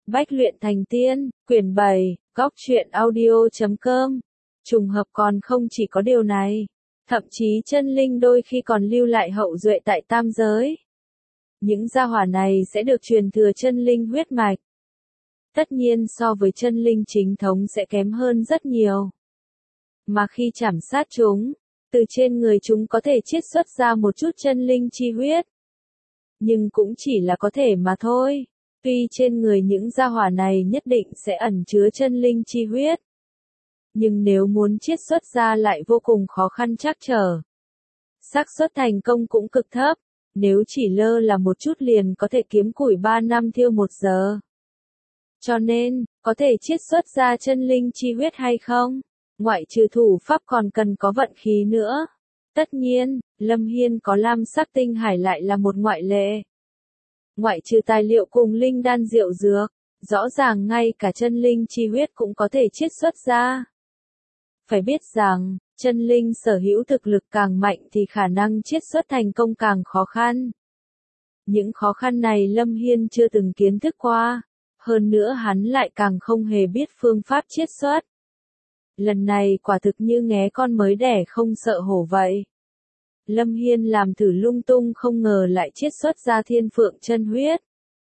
Bách luyện thành tiên, quyển 7, góc truyện audio.com. Trùng hợp còn không chỉ có điều này, thậm chí chân linh đôi khi còn lưu lại hậu duệ tại tam giới. Những gia hỏa này sẽ được truyền thừa chân linh huyết mạch. Tất nhiên so với chân linh chính thống sẽ kém hơn rất nhiều. Mà khi chảm sát chúng, từ trên người chúng có thể chiết xuất ra một chút chân linh chi huyết. Nhưng cũng chỉ là có thể mà thôi. Tuy trên người những gia hỏa này nhất định sẽ ẩn chứa chân linh chi huyết. Nhưng nếu muốn chiết xuất ra lại vô cùng khó khăn trắc trở. Xác suất thành công cũng cực thấp, nếu chỉ lơ là một chút liền có thể kiếm củi 3 năm thiêu 1 giờ. Cho nên, có thể chiết xuất ra chân linh chi huyết hay không? Ngoại trừ thủ pháp còn cần có vận khí nữa. Tất nhiên, Lâm Hiên có lam sắc tinh hải lại là một ngoại lệ. Ngoại trừ tài liệu cùng linh đan diệu dược, rõ ràng ngay cả chân linh chi huyết cũng có thể chiết xuất ra. Phải biết rằng, chân linh sở hữu thực lực càng mạnh thì khả năng chiết xuất thành công càng khó khăn. Những khó khăn này Lâm Hiên chưa từng kiến thức qua, hơn nữa hắn lại càng không hề biết phương pháp chiết xuất. Lần này quả thực như nghé con mới đẻ không sợ hổ vậy. Lâm Hiên làm thử lung tung không ngờ lại chiết xuất ra thiên phượng chân huyết.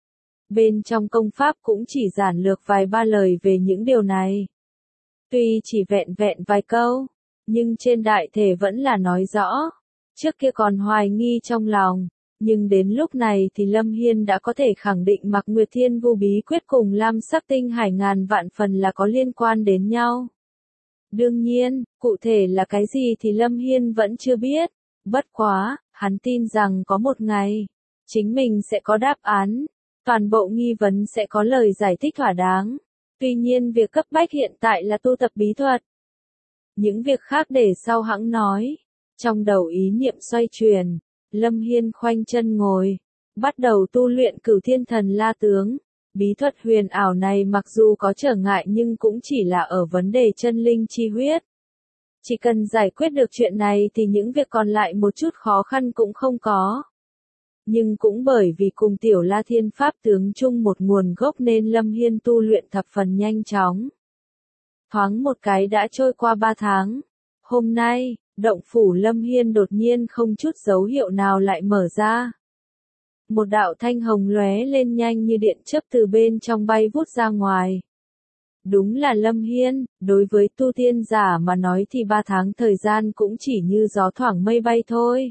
Bên trong công pháp cũng chỉ giản lược vài ba lời về những điều này. Tuy chỉ vẹn vẹn vài câu, nhưng trên đại thể vẫn là nói rõ. Trước kia còn hoài nghi trong lòng, nhưng đến lúc này thì Lâm Hiên đã có thể khẳng định Mạc Nguyệt Thiên Vu bí quyết cùng lam sắc tinh hải ngàn vạn phần là có liên quan đến nhau. Đương nhiên, cụ thể là cái gì thì Lâm Hiên vẫn chưa biết. Bất quá, hắn tin rằng có một ngày, chính mình sẽ có đáp án, toàn bộ nghi vấn sẽ có lời giải thích thỏa đáng. Tuy nhiên việc cấp bách hiện tại là tu tập bí thuật. Những việc khác để sau hẵng nói. Trong đầu ý niệm xoay chuyển, Lâm Hiên khoanh chân ngồi, bắt đầu tu luyện Cửu Thiên Thần La Tướng. Bí thuật huyền ảo này mặc dù có trở ngại nhưng cũng chỉ là ở vấn đề chân linh chi huyết. Chỉ cần giải quyết được chuyện này thì những việc còn lại một chút khó khăn cũng không có. Nhưng cũng bởi vì cùng Tiểu La Thiên Pháp tướng chung một nguồn gốc nên Lâm Hiên tu luyện thập phần nhanh chóng. Thoáng một cái đã trôi qua 3 tháng. Hôm nay, động phủ Lâm Hiên đột nhiên không chút dấu hiệu nào lại mở ra. Một đạo thanh hồng lóe lên nhanh như điện chớp từ bên trong bay vút ra ngoài. Đúng là Lâm Hiên, đối với tu tiên giả mà nói thì 3 tháng thời gian cũng chỉ như gió thoảng mây bay thôi.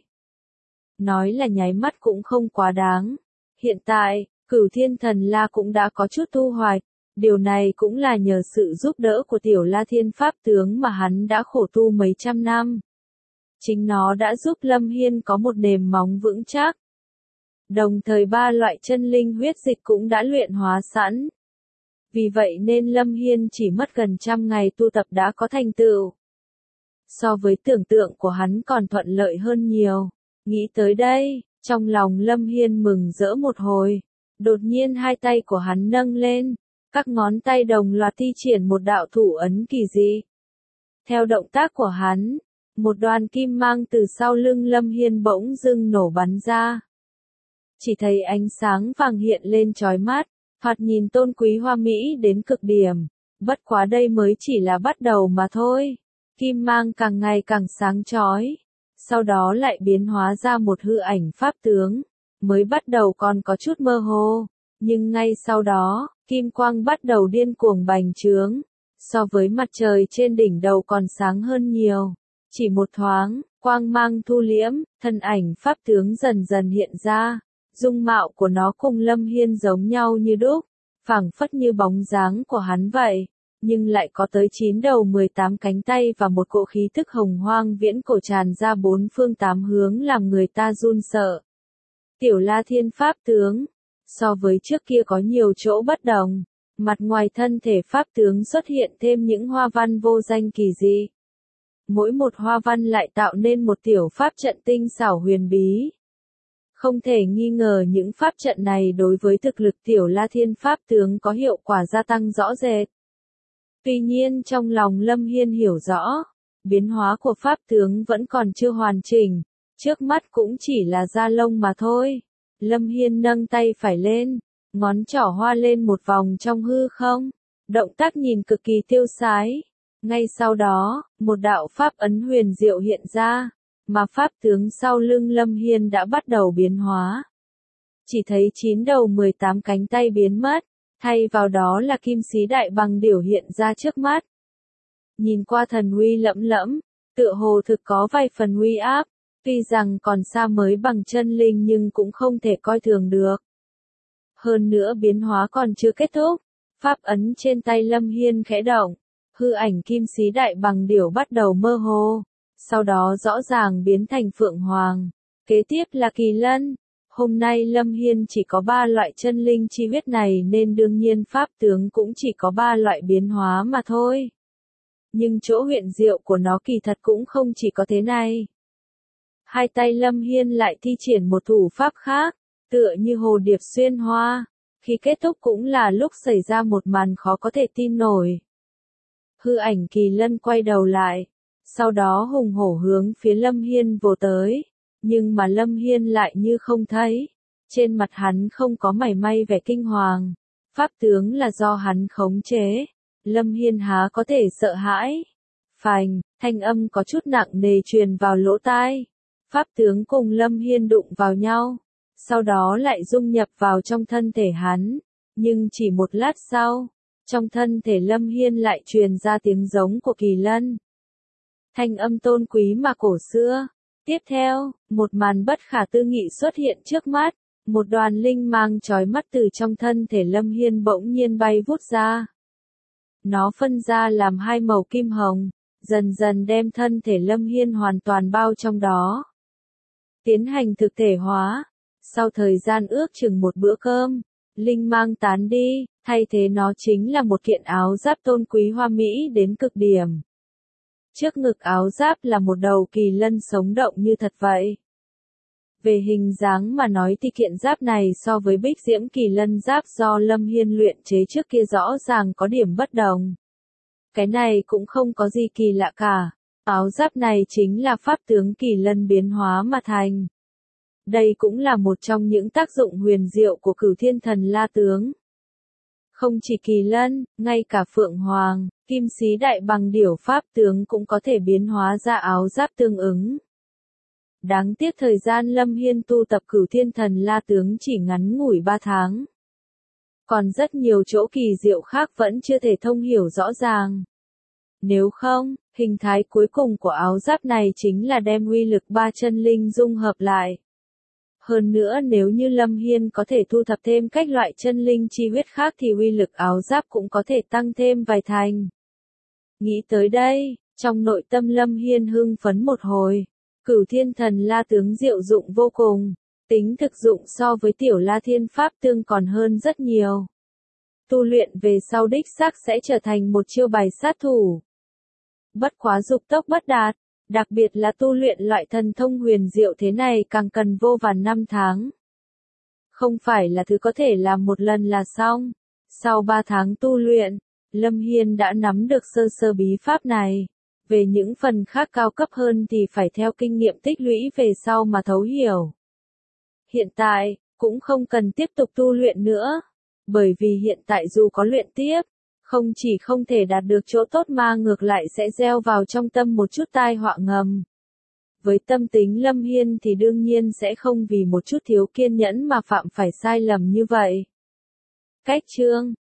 Nói là nháy mắt cũng không quá đáng. Hiện tại, Cửu Thiên Thần La cũng đã có chút thu hoạch. Điều này cũng là nhờ sự giúp đỡ của Tiểu La Thiên Pháp tướng mà hắn đã khổ tu mấy trăm năm. Chính nó đã giúp Lâm Hiên có một nền móng vững chắc. Đồng thời 3 loại chân linh huyết dịch cũng đã luyện hóa sẵn. Vì vậy nên Lâm Hiên chỉ mất gần 100 ngày tu tập đã có thành tựu. So với tưởng tượng của hắn còn thuận lợi hơn nhiều. Nghĩ tới đây, trong lòng Lâm Hiên mừng rỡ một hồi. Đột nhiên hai tay của hắn nâng lên, các ngón tay đồng loạt thi triển một đạo thủ ấn kỳ dị. Theo động tác của hắn, một đoàn kim mang từ sau lưng Lâm Hiên bỗng dưng nổ bắn ra. Chỉ thấy ánh sáng vàng hiện lên chói mắt, thoạt nhìn tôn quý hoa mỹ đến cực điểm. Bất quá đây mới chỉ là bắt đầu mà thôi. Kim mang càng ngày càng sáng chói. Sau đó lại biến hóa ra một hư ảnh pháp tướng. Mới bắt đầu còn có chút mơ hồ. Nhưng ngay sau đó, kim quang bắt đầu điên cuồng bành trướng. So với mặt trời trên đỉnh đầu còn sáng hơn nhiều. Chỉ một thoáng, quang mang thu liễm, thân ảnh pháp tướng dần dần hiện ra. Dung mạo của nó cùng Lâm Hiên giống nhau như đúc, phảng phất như bóng dáng của hắn vậy, nhưng lại có tới 9 đầu 18 cánh tay và một cỗ khí tức hồng hoang viễn cổ tràn ra 4 phương 8 hướng làm người ta run sợ. Tiểu La Thiên Pháp tướng, so với trước kia có nhiều chỗ bất đồng, mặt ngoài thân thể pháp tướng xuất hiện thêm những hoa văn vô danh kỳ dị. Mỗi một hoa văn lại tạo nên một tiểu pháp trận tinh xảo huyền bí. Không thể nghi ngờ những pháp trận này đối với thực lực Tiểu La Thiên Pháp tướng có hiệu quả gia tăng rõ rệt. Tuy nhiên trong lòng Lâm Hiên hiểu rõ, biến hóa của pháp tướng vẫn còn chưa hoàn chỉnh, trước mắt cũng chỉ là da lông mà thôi. Lâm Hiên nâng tay phải lên, ngón trỏ hoa lên một vòng trong hư không. Động tác nhìn cực kỳ tiêu sái. Ngay sau đó, một đạo pháp ấn huyền diệu hiện ra, mà pháp tướng sau lưng Lâm Hiên đã bắt đầu biến hóa. Chỉ thấy 9 đầu 18 cánh tay biến mất, thay vào đó là kim xí đại bằng điểu hiện ra trước mắt. Nhìn qua thần uy lẫm lẫm, tựa hồ thực có vài phần uy áp, tuy rằng còn xa mới bằng chân linh nhưng cũng không thể coi thường được. Hơn nữa biến hóa còn chưa kết thúc, pháp ấn trên tay Lâm Hiên khẽ động, hư ảnh kim xí đại bằng điểu bắt đầu mơ hồ, sau đó rõ ràng biến thành phượng hoàng, kế tiếp là kỳ lân. Hôm nay Lâm Hiên chỉ có 3 loại chân linh chi huyết này nên đương nhiên pháp tướng cũng chỉ có 3 loại biến hóa mà thôi. Nhưng chỗ huyền diệu của nó kỳ thật cũng không chỉ có thế này. Hai tay Lâm Hiên lại thi triển một thủ pháp khác, tựa như hồ điệp xuyên hoa, khi kết thúc cũng là lúc xảy ra một màn khó có thể tin nổi. Hư ảnh kỳ lân quay đầu lại, sau đó hùng hổ hướng phía Lâm Hiên vồ tới, nhưng mà Lâm Hiên lại như không thấy, trên mặt hắn không có mảy may vẻ kinh hoàng, pháp tướng là do hắn khống chế, Lâm Hiên há có thể sợ hãi. Phành, thanh âm có chút nặng nề truyền vào lỗ tai, pháp tướng cùng Lâm Hiên đụng vào nhau, sau đó lại dung nhập vào trong thân thể hắn, nhưng chỉ một lát sau, trong thân thể Lâm Hiên lại truyền ra tiếng giống của kỳ lân. Thanh âm tôn quý mà cổ xưa. Tiếp theo, một màn bất khả tư nghị xuất hiện trước mắt, một đoàn linh mang chói mắt từ trong thân thể Lâm Hiên bỗng nhiên bay vút ra. Nó phân ra làm 2 màu kim hồng, dần dần đem thân thể Lâm Hiên hoàn toàn bao trong đó. Tiến hành thực thể hóa, sau thời gian ước chừng một bữa cơm, linh mang tán đi, thay thế nó chính là một kiện áo giáp tôn quý hoa mỹ đến cực điểm. Trước ngực áo giáp là một đầu kỳ lân sống động như thật vậy. Về hình dáng mà nói thì kiện giáp này so với bích diễm kỳ lân giáp do Lâm Hiên luyện chế trước kia rõ ràng có điểm bất đồng. Cái này cũng không có gì kỳ lạ cả, áo giáp này chính là pháp tướng kỳ lân biến hóa mà thành. Đây cũng là một trong những tác dụng huyền diệu của Cửu Thiên Thần La tướng. Không chỉ kỳ lân, ngay cả phượng hoàng, kim xí đại bằng điểu pháp tướng cũng có thể biến hóa ra áo giáp tương ứng. Đáng tiếc thời gian Lâm Hiên tu tập Cửu Thiên Thần La tướng chỉ ngắn ngủi 3 tháng. Còn rất nhiều chỗ kỳ diệu khác vẫn chưa thể thông hiểu rõ ràng. Nếu không, hình thái cuối cùng của áo giáp này chính là đem uy lực 3 chân linh dung hợp lại. Hơn nữa nếu như Lâm Hiên có thể thu thập thêm các loại chân linh chi huyết khác thì uy lực áo giáp cũng có thể tăng thêm vài thành. Nghĩ tới đây, trong nội tâm Lâm Hiên hưng phấn một hồi. Cửu Thiên Thần La tướng diệu dụng vô cùng, tính thực dụng so với tiểu La Thiên Pháp tương còn hơn rất nhiều. Tu luyện về sau đích xác sẽ trở thành một chiêu bài sát thủ. Bất quá dục tốc bất đạt, đặc biệt là tu luyện loại thần thông huyền diệu thế này càng cần vô vàn năm tháng. Không phải là thứ có thể làm một lần là xong. Sau 3 tháng tu luyện, Lâm Hiên đã nắm được sơ sơ bí pháp này. Về những phần khác cao cấp hơn thì phải theo kinh nghiệm tích lũy về sau mà thấu hiểu. Hiện tại, cũng không cần tiếp tục tu luyện nữa. Bởi vì hiện tại dù có luyện tiếp, không chỉ không thể đạt được chỗ tốt mà ngược lại sẽ gieo vào trong tâm một chút tai họa ngầm. Với tâm tính Lâm Hiên thì đương nhiên sẽ không vì một chút thiếu kiên nhẫn mà phạm phải sai lầm như vậy. Cách chương